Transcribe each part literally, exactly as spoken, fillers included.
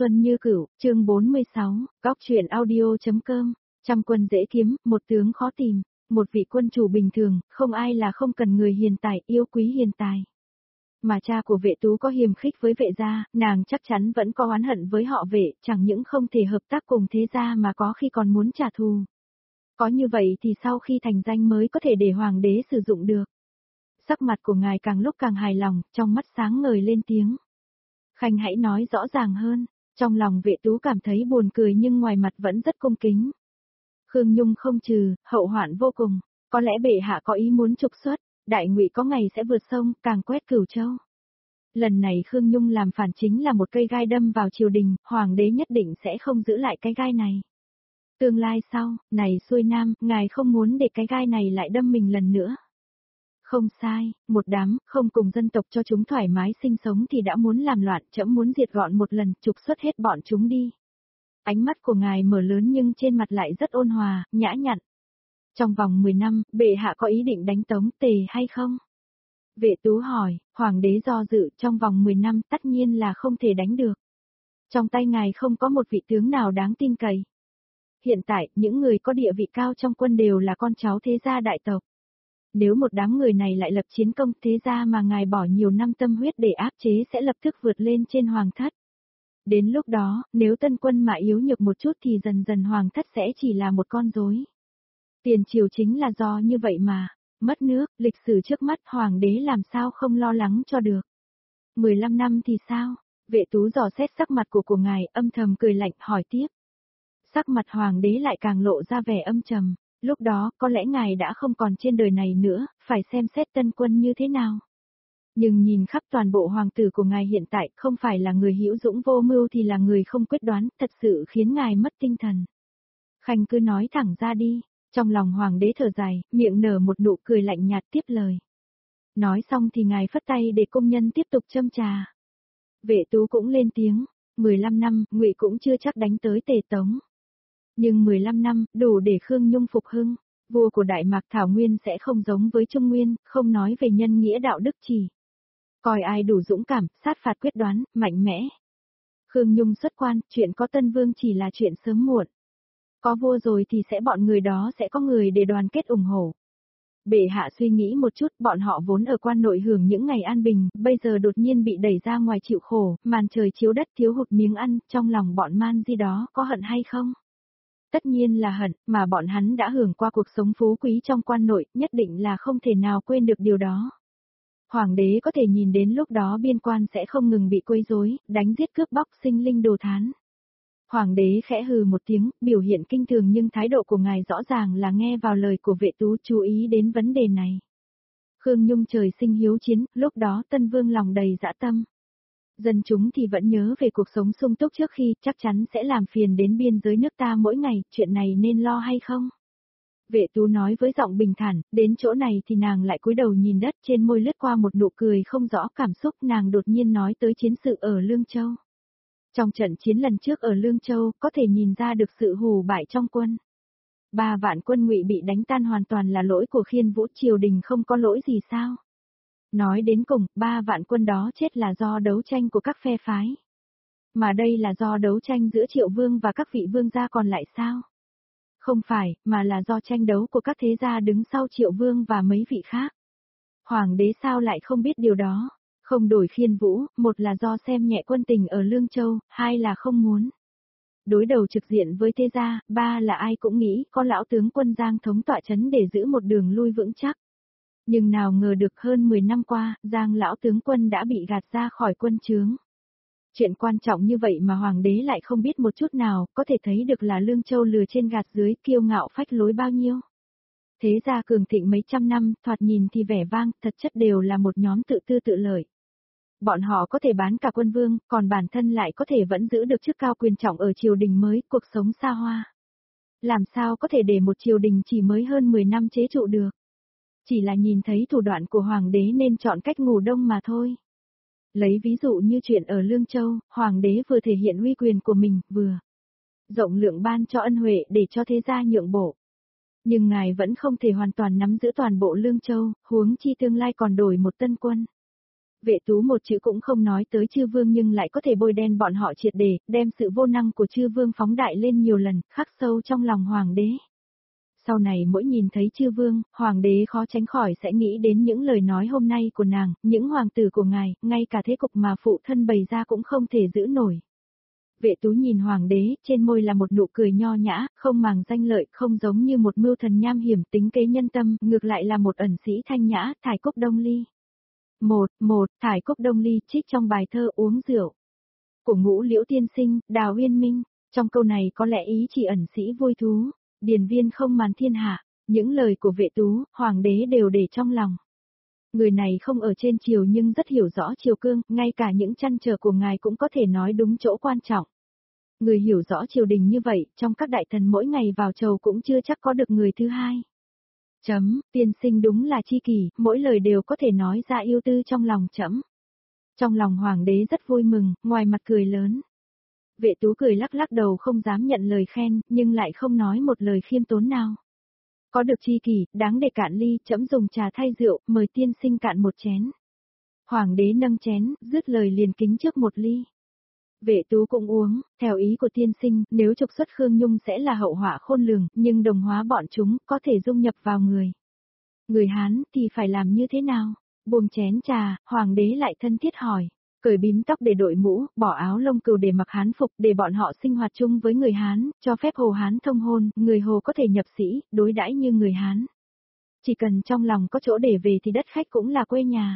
xuân như cửu, chương bốn mươi sáu, góc truyện audio.com, trăm quân dễ kiếm, một tướng khó tìm, một vị quân chủ bình thường, không ai là không cần người hiền tài, yêu quý hiền tài. Mà cha của Vệ Tú có hiềm khích với Vệ gia, nàng chắc chắn vẫn có oán hận với họ Vệ, chẳng những không thể hợp tác cùng thế gia mà có khi còn muốn trả thù. Có như vậy thì sau khi thành danh mới có thể để hoàng đế sử dụng được. Sắc mặt của ngài càng lúc càng hài lòng, trong mắt sáng ngời lên tiếng. Khanh hãy nói rõ ràng hơn, trong lòng Vệ Tú cảm thấy buồn cười nhưng ngoài mặt vẫn rất cung kính. Khương Nhung không trừ, hậu hoạn vô cùng, có lẽ bệ hạ có ý muốn trục xuất, Đại Ngụy có ngày sẽ vượt sông, càng quét Cửu Châu. Lần này Khương Nhung làm phản chính là một cây gai đâm vào triều đình, hoàng đế nhất định sẽ không giữ lại cái gai này. Tương lai sau, này xuôi nam, ngài không muốn để cái gai này lại đâm mình lần nữa. Không sai, một đám, không cùng dân tộc cho chúng thoải mái sinh sống thì đã muốn làm loạn, trẫm muốn diệt gọn một lần, trục xuất hết bọn chúng đi. Ánh mắt của ngài mở lớn nhưng trên mặt lại rất ôn hòa, nhã nhặn. Trong vòng mười năm, bệ hạ có ý định đánh Tống Tề hay không? Vệ Tú hỏi, hoàng đế do dự, trong vòng mười năm tất nhiên là không thể đánh được. Trong tay ngài không có một vị tướng nào đáng tin cậy. Hiện tại, những người có địa vị cao trong quân đều là con cháu thế gia đại tộc. Nếu một đám người này lại lập chiến công thế gia mà ngài bỏ nhiều năm tâm huyết để áp chế sẽ lập tức vượt lên trên hoàng thất. Đến lúc đó, nếu tân quân mà yếu nhược một chút thì dần dần hoàng thất sẽ chỉ là một con rối. Tiền triều chính là do như vậy mà, mất nước, lịch sử trước mắt hoàng đế làm sao không lo lắng cho được. mười lăm năm thì sao? Vệ Tú dò xét sắc mặt của của ngài, âm thầm cười lạnh hỏi tiếp. Sắc mặt hoàng đế lại càng lộ ra vẻ âm trầm, lúc đó có lẽ ngài đã không còn trên đời này nữa, phải xem xét tân quân như thế nào. Nhưng nhìn khắp toàn bộ hoàng tử của ngài hiện tại không phải là người hữu dũng vô mưu thì là người không quyết đoán, thật sự khiến ngài mất tinh thần. Khanh cứ nói thẳng ra đi, trong lòng hoàng đế thở dài, miệng nở một nụ cười lạnh nhạt tiếp lời. Nói xong thì ngài phất tay để công nhân tiếp tục châm trà. Vệ Tú cũng lên tiếng, mười lăm năm, Ngụy cũng chưa chắc đánh tới Tề Tống. Nhưng mười lăm năm, đủ để Khương Nhung phục hưng, vua của Đại Mạc Thảo Nguyên sẽ không giống với Trung Nguyên, không nói về nhân nghĩa đạo đức chỉ. Coi ai đủ dũng cảm, sát phạt quyết đoán, mạnh mẽ. Khương Nhung xuất quan, chuyện có Tân Vương chỉ là chuyện sớm muộn. Có vua rồi thì sẽ bọn người đó sẽ có người để đoàn kết ủng hộ. Bệ hạ suy nghĩ một chút, bọn họ vốn ở quan nội hưởng những ngày an bình, bây giờ đột nhiên bị đẩy ra ngoài chịu khổ, màn trời chiếu đất thiếu hụt miếng ăn, trong lòng bọn man di đó có hận hay không? Tất nhiên là hận, mà bọn hắn đã hưởng qua cuộc sống phú quý trong quan nội, nhất định là không thể nào quên được điều đó. Hoàng đế có thể nhìn đến lúc đó biên quan sẽ không ngừng bị quấy rối, đánh giết cướp bóc sinh linh đồ thán. Hoàng đế khẽ hừ một tiếng, biểu hiện kinh thường nhưng thái độ của ngài rõ ràng là nghe vào lời của Vệ Tú chú ý đến vấn đề này. Khương Nhung trời sinh hiếu chiến, lúc đó Tân Vương lòng đầy dã tâm. Dân chúng thì vẫn nhớ về cuộc sống sung túc trước khi, chắc chắn sẽ làm phiền đến biên giới nước ta mỗi ngày, chuyện này nên lo hay không? Vệ Tú nói với giọng bình thản, đến chỗ này thì nàng lại cúi đầu nhìn đất, trên môi lướt qua một nụ cười không rõ cảm xúc, nàng đột nhiên nói tới chiến sự ở Lương Châu. Trong trận chiến lần trước ở Lương Châu, có thể nhìn ra được sự hù bại trong quân. Ba vạn quân Ngụy bị đánh tan hoàn toàn là lỗi của Khiên Vũ, triều đình không có lỗi gì sao? Nói đến cùng, ba vạn quân đó chết là do đấu tranh của các phe phái. Mà đây là do đấu tranh giữa Triệu Vương và các vị vương gia còn lại sao? Không phải, mà là do tranh đấu của các thế gia đứng sau Triệu Vương và mấy vị khác. Hoàng đế sao lại không biết điều đó? Không đổi Khiên Vũ, một là do xem nhẹ quân tình ở Lương Châu, hai là không muốn đối đầu trực diện với thế gia, ba là ai cũng nghĩ có lão tướng quân Giang thống tọa chấn để giữ một đường lui vững chắc. Nhưng nào ngờ được hơn mười năm qua, Giang lão tướng quân đã bị gạt ra khỏi quân trướng. Chuyện quan trọng như vậy mà hoàng đế lại không biết một chút nào, có thể thấy được là Lương Châu lừa trên gạt dưới, kiêu ngạo phách lối bao nhiêu. Thế gia cường thịnh mấy trăm năm, thoạt nhìn thì vẻ vang, thật chất đều là một nhóm tự tư tự lợi. Bọn họ có thể bán cả quân vương, còn bản thân lại có thể vẫn giữ được chức cao quyền trọng ở triều đình mới, cuộc sống xa hoa. Làm sao có thể để một triều đình chỉ mới hơn mười năm chế trụ được? Chỉ là nhìn thấy thủ đoạn của hoàng đế nên chọn cách ngủ đông mà thôi. Lấy ví dụ như chuyện ở Lương Châu, hoàng đế vừa thể hiện uy quyền của mình, vừa rộng lượng ban cho ân huệ để cho thế gia nhượng bộ. Nhưng ngài vẫn không thể hoàn toàn nắm giữ toàn bộ Lương Châu, huống chi tương lai còn đổi một tân quân. Vệ Tú một chữ cũng không nói tới Chư Vương nhưng lại có thể bôi đen bọn họ triệt để, đem sự vô năng của Chư Vương phóng đại lên nhiều lần, khắc sâu trong lòng Hoàng đế. Sau này mỗi nhìn thấy Chư Vương, Hoàng đế khó tránh khỏi sẽ nghĩ đến những lời nói hôm nay của nàng, những hoàng tử của ngài, ngay cả thế cục mà phụ thân bày ra cũng không thể giữ nổi. Vệ Tú nhìn Hoàng đế, trên môi là một nụ cười nho nhã, không màng danh lợi, không giống như một mưu thần nham hiểm tính kế nhân tâm, ngược lại là một ẩn sĩ thanh nhã, Thải Cúc Đông Ly. Một, một, Thải Cúc Đông Ly trích trong bài thơ uống rượu. Của Ngũ Liễu tiên sinh, Đào Uyên Minh, trong câu này có lẽ ý chỉ ẩn sĩ vui thú, điền viên không màn thiên hạ, những lời của Vệ Tú, Hoàng đế đều để trong lòng. Người này không ở trên triều nhưng rất hiểu rõ triều cương, ngay cả những trăn trở của ngài cũng có thể nói đúng chỗ quan trọng. Người hiểu rõ triều đình như vậy, trong các đại thần mỗi ngày vào chầu cũng chưa chắc có được người thứ hai. Chấm, tiên sinh đúng là chi kỷ, mỗi lời đều có thể nói ra yêu tư trong lòng chấm. Trong lòng Hoàng đế rất vui mừng, ngoài mặt cười lớn. Vệ Tú cười lắc lắc đầu không dám nhận lời khen, nhưng lại không nói một lời khiêm tốn nào. Có được chi kỷ, đáng để cạn ly, chấm dùng trà thay rượu, mời tiên sinh cạn một chén. Hoàng đế nâng chén, dứt lời liền kính trước một ly. Vệ Tú cũng uống, theo ý của tiên sinh, nếu trục xuất Khương Nhung sẽ là hậu họa khôn lường, nhưng đồng hóa bọn chúng, có thể dung nhập vào người. Người Hán thì phải làm như thế nào? Buông chén trà, Hoàng đế lại thân thiết hỏi. Cởi bím tóc để đội mũ, bỏ áo lông cừu để mặc Hán phục, để bọn họ sinh hoạt chung với người Hán, cho phép Hồ Hán thông hôn, người Hồ có thể nhập sĩ, đối đãi như người Hán. Chỉ cần trong lòng có chỗ để về thì đất khách cũng là quê nhà.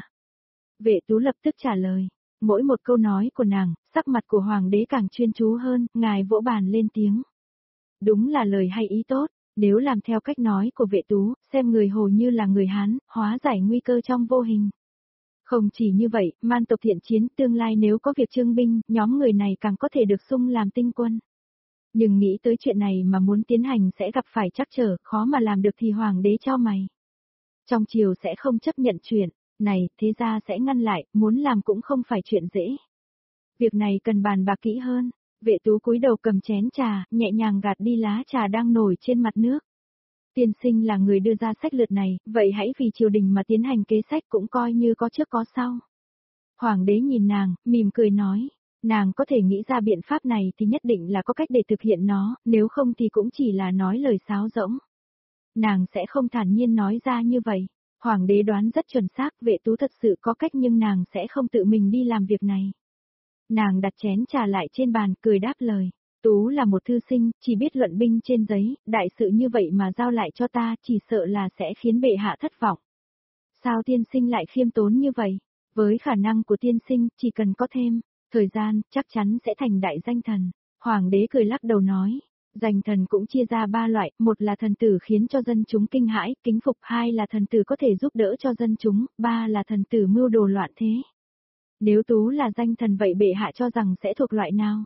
Vệ Tú lập tức trả lời. Mỗi một câu nói của nàng, sắc mặt của Hoàng đế càng chuyên chú hơn, ngài vỗ bàn lên tiếng. Đúng là lời hay ý tốt, nếu làm theo cách nói của Vệ Tú, xem người Hồ như là người Hán, hóa giải nguy cơ trong vô hình. Không chỉ như vậy, man tộc thiện chiến tương lai nếu có việc trương binh, nhóm người này càng có thể được sung làm tinh quân. Nhưng nghĩ tới chuyện này mà muốn tiến hành sẽ gặp phải trắc trở, khó mà làm được thì Hoàng đế cho mày. Trong triều sẽ không chấp nhận chuyện này, thế ra sẽ ngăn lại, muốn làm cũng không phải chuyện dễ. Việc này cần bàn bạc kỹ hơn. Vệ Tú cúi đầu cầm chén trà, nhẹ nhàng gạt đi lá trà đang nổi trên mặt nước. Tiên sinh là người đưa ra sách lược này, vậy hãy vì triều đình mà tiến hành kế sách cũng coi như có trước có sau. Hoàng đế nhìn nàng, mỉm cười nói, nàng có thể nghĩ ra biện pháp này thì nhất định là có cách để thực hiện nó, nếu không thì cũng chỉ là nói lời sáo rỗng. Nàng sẽ không thản nhiên nói ra như vậy. Hoàng đế đoán rất chuẩn xác, Vệ Tú thật sự có cách nhưng nàng sẽ không tự mình đi làm việc này. Nàng đặt chén trà lại trên bàn, cười đáp lời. Tú là một thư sinh, chỉ biết luận binh trên giấy, đại sự như vậy mà giao lại cho ta, chỉ sợ là sẽ khiến bệ hạ thất vọng. Sao tiên sinh lại khiêm tốn như vậy? Với khả năng của tiên sinh, chỉ cần có thêm thời gian, chắc chắn sẽ thành đại danh thần. Hoàng đế cười lắc đầu nói. Danh thần cũng chia ra ba loại, một là thần tử khiến cho dân chúng kinh hãi, kính phục, hai là thần tử có thể giúp đỡ cho dân chúng, ba là thần tử mưu đồ loạn thế. Nếu Tú là danh thần vậy bệ hạ cho rằng sẽ thuộc loại nào?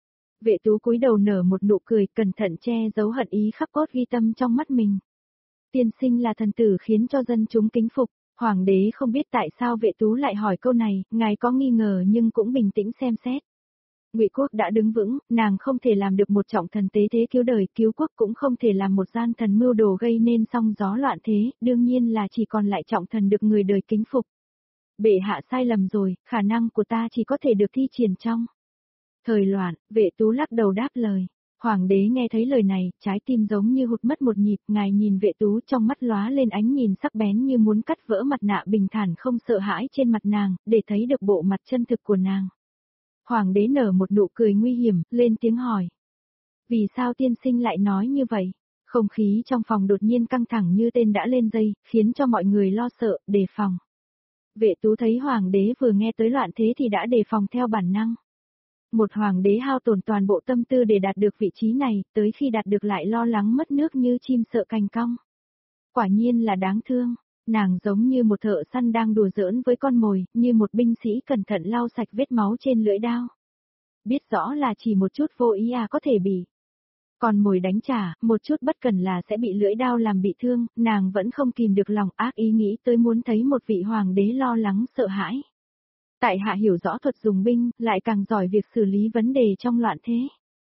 Vệ Tú cúi đầu nở một nụ cười, cẩn thận che giấu hận ý khắc cốt ghi tâm trong mắt mình. Tiên sinh là thần tử khiến cho dân chúng kính phục. Hoàng đế không biết tại sao Vệ Tú lại hỏi câu này, ngài có nghi ngờ nhưng cũng bình tĩnh xem xét. Ngụy quốc đã đứng vững, nàng không thể làm được một trọng thần tế thế cứu đời, cứu quốc cũng không thể làm một gian thần mưu đồ gây nên sóng gió loạn thế, đương nhiên là chỉ còn lại trọng thần được người đời kính phục. Bệ hạ sai lầm rồi, khả năng của ta chỉ có thể được thi triển trong thời loạn. Vệ Tú lắc đầu đáp lời. Hoàng đế nghe thấy lời này, trái tim giống như hụt mất một nhịp, ngài nhìn Vệ Tú trong mắt lóa lên ánh nhìn sắc bén như muốn cắt vỡ mặt nạ bình thản không sợ hãi trên mặt nàng, để thấy được bộ mặt chân thực của nàng. Hoàng đế nở một nụ cười nguy hiểm, lên tiếng hỏi. Vì sao tiên sinh lại nói như vậy? Không khí trong phòng đột nhiên căng thẳng như tên đã lên dây, khiến cho mọi người lo sợ, đề phòng. Vệ Tú thấy hoàng đế vừa nghe tới loạn thế thì đã đề phòng theo bản năng. Một hoàng đế hao tổn toàn bộ tâm tư để đạt được vị trí này, tới khi đạt được lại lo lắng mất nước như chim sợ cành cong. Quả nhiên là đáng thương. Nàng giống như một thợ săn đang đùa giỡn với con mồi, như một binh sĩ cẩn thận lau sạch vết máu trên lưỡi đao. Biết rõ là chỉ một chút vô ý à có thể bị. Còn mồi đánh trả, một chút bất cần là sẽ bị lưỡi đao làm bị thương, nàng vẫn không kìm được lòng ác ý nghĩ tới muốn thấy một vị hoàng đế lo lắng sợ hãi. Tại hạ hiểu rõ thuật dùng binh, lại càng giỏi việc xử lý vấn đề trong loạn thế.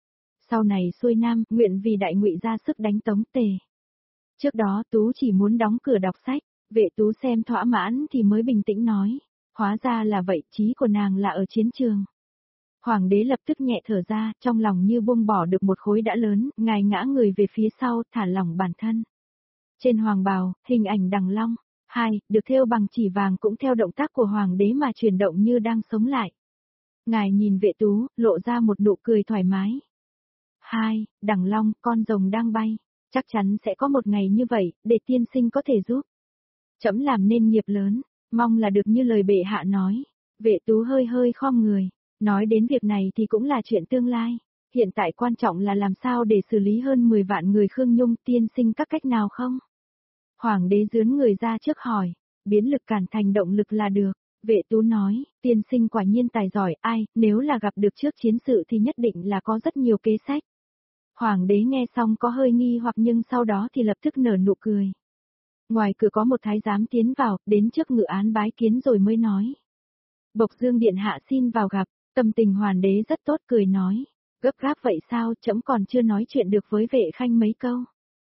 Sau này xuôi nam, nguyện vì đại Ngụy ra sức đánh Tống Tề. Trước đó Tú chỉ muốn đóng cửa đọc sách. Vệ Tú xem thỏa mãn thì mới bình tĩnh nói. Hóa ra là vậy, chí của nàng là ở chiến trường. Hoàng đế lập tức nhẹ thở ra, trong lòng như buông bỏ được một khối đã lớn, ngài ngã người về phía sau, thả lỏng bản thân. Trên hoàng bào, hình ảnh đằng long, hai, được thêu bằng chỉ vàng cũng theo động tác của hoàng đế mà chuyển động như đang sống lại. Ngài nhìn vệ tú, lộ ra một nụ cười thoải mái. Hai, đằng long, con rồng đang bay, chắc chắn sẽ có một ngày như vậy, để tiên sinh có thể giúp. Trẫm làm nên nghiệp lớn, mong là được như lời bệ hạ nói. Vệ tú hơi hơi khom người, nói đến việc này thì cũng là chuyện tương lai. Hiện tại quan trọng là làm sao để xử lý hơn mười vạn người Khương Nhung, tiên sinh các cách nào không? Hoàng đế dướn người ra trước hỏi, biến lực cản thành động lực là được. Vệ tú nói, tiên sinh quả nhiên tài giỏi, ai, nếu là gặp được trước chiến sự thì nhất định là có rất nhiều kế sách. Hoàng đế nghe xong có hơi nghi hoặc nhưng sau đó thì lập tức nở nụ cười. Ngoài cửa có một thái giám tiến vào, đến trước ngự án bái kiến rồi mới nói. Bộc Dương điện hạ xin vào gặp, tâm tình hoàng đế rất tốt cười nói. Gấp gáp vậy sao, trẫm còn chưa nói chuyện được với vệ khanh mấy câu.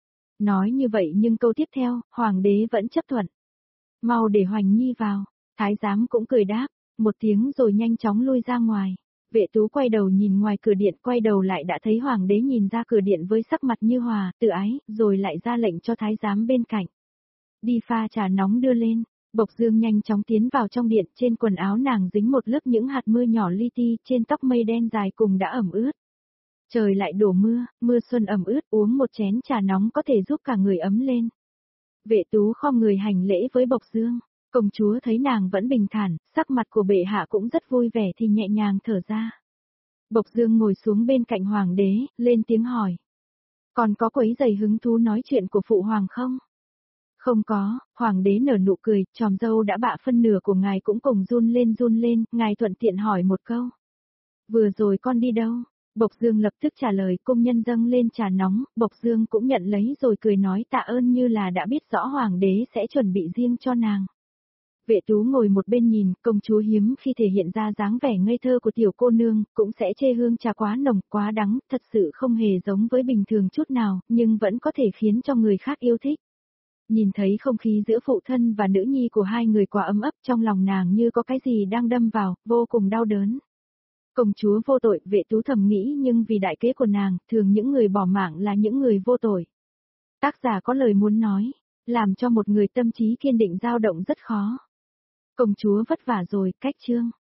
Nói như vậy nhưng câu tiếp theo, hoàng đế vẫn chấp thuận. Mau để Hoành Nhi vào, thái giám cũng cười đáp, một tiếng rồi nhanh chóng lui ra ngoài. Vệ tú quay đầu nhìn ngoài cửa điện, quay đầu lại đã thấy hoàng đế nhìn ra cửa điện với sắc mặt như hòa, tự ái, rồi lại ra lệnh cho thái giám bên cạnh. Đi pha trà nóng đưa lên. Bộc Dương nhanh chóng tiến vào trong điện, trên quần áo nàng dính một lớp những hạt mưa nhỏ li ti, trên tóc mây đen dài cùng đã ẩm ướt. Trời lại đổ mưa, mưa xuân ẩm ướt, uống một chén trà nóng có thể giúp cả người ấm lên. Vệ tú khom người hành lễ với Bộc Dương, công chúa thấy nàng vẫn bình thản, sắc mặt của bệ hạ cũng rất vui vẻ thì nhẹ nhàng thở ra. Bộc Dương ngồi xuống bên cạnh hoàng đế, lên tiếng hỏi. Còn có quấy giày hứng thú nói chuyện của phụ hoàng không? Không có, hoàng đế nở nụ cười, tròm dâu đã bạ phân nửa của ngài cũng cùng run lên run lên, ngài thuận tiện hỏi một câu. Vừa rồi con đi đâu? Bộc Dương lập tức trả lời, công nhân dâng lên trà nóng, Bộc Dương cũng nhận lấy rồi cười nói tạ ơn như là đã biết rõ hoàng đế sẽ chuẩn bị riêng cho nàng. Vệ tú ngồi một bên nhìn, công chúa hiếm khi thể hiện ra dáng vẻ ngây thơ của tiểu cô nương, cũng sẽ chê hương trà quá nồng, quá đắng, thật sự không hề giống với bình thường chút nào, nhưng vẫn có thể khiến cho người khác yêu thích. Nhìn thấy không khí giữa phụ thân và nữ nhi của hai người quá ấm ấp, trong lòng nàng như có cái gì đang đâm vào, vô cùng đau đớn. Công chúa vô tội, vệ tú thầm nghĩ, nhưng vì đại kế của nàng, thường những người bỏ mạng là những người vô tội. Tác giả có lời muốn nói, làm cho một người tâm trí kiên định dao động rất khó. Công chúa vất vả rồi, cách chương.